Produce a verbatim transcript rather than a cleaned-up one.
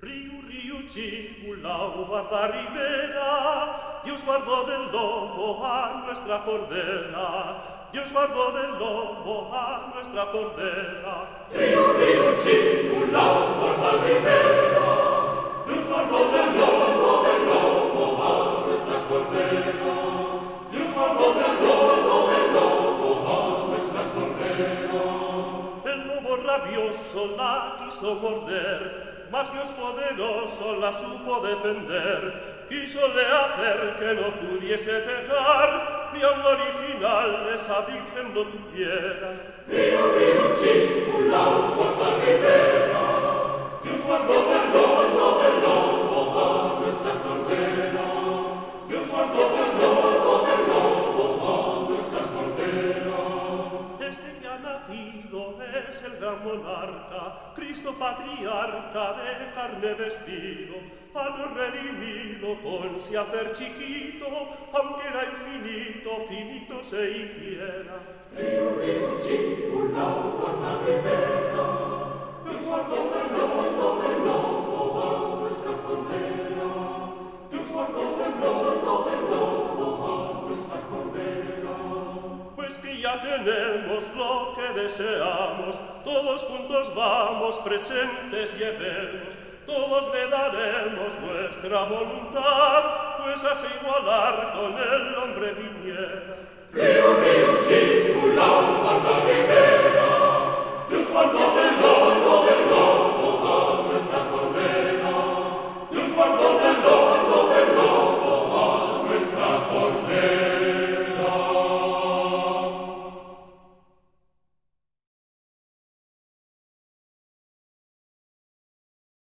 Riu, riu, cimulao, guarda ribera, Dios guardó del lobo a nuestra cordera, Dios guardó del lobo a nuestra cordera. Riu, riu, cimulao, guarda ribera, Dios guardó del lobo, del lobo a nuestra cordera, Dios guardó del lobo, del lobo a nuestra cordera. El lobo rabioso la quiso morder, mas Dios poderoso la supo defender. Quísole hacer que no pudiese pecar, ni aun original esa virgen no tuviera. Riu, riu, cimulao, guarda ribera, Dios guardó del lobo, del lobo a nuestra cordera, Dios guardó del lobo, del lobo a nuestra cordera. Este que ha nacido es el gran monarca, Cristo patriarca de carne vestido, a lo redimido con se hacer chiquito, aunque era infinito, finito se hiciera. Riu, riu, cimulao, guarda ribera, Dios guardó del lobo, del lobo a nuestra cordera, Dios guardó del lobo, del lobo a nuestra cordera. Pues que ya tenemos lo que deseamos, todos juntos vamos, presentes llevemos, todos le daremos nuestra voluntad, pues a se igualar con el hombre viniera. Riu, riu, cimulao, guarda ribera, Dios guardó del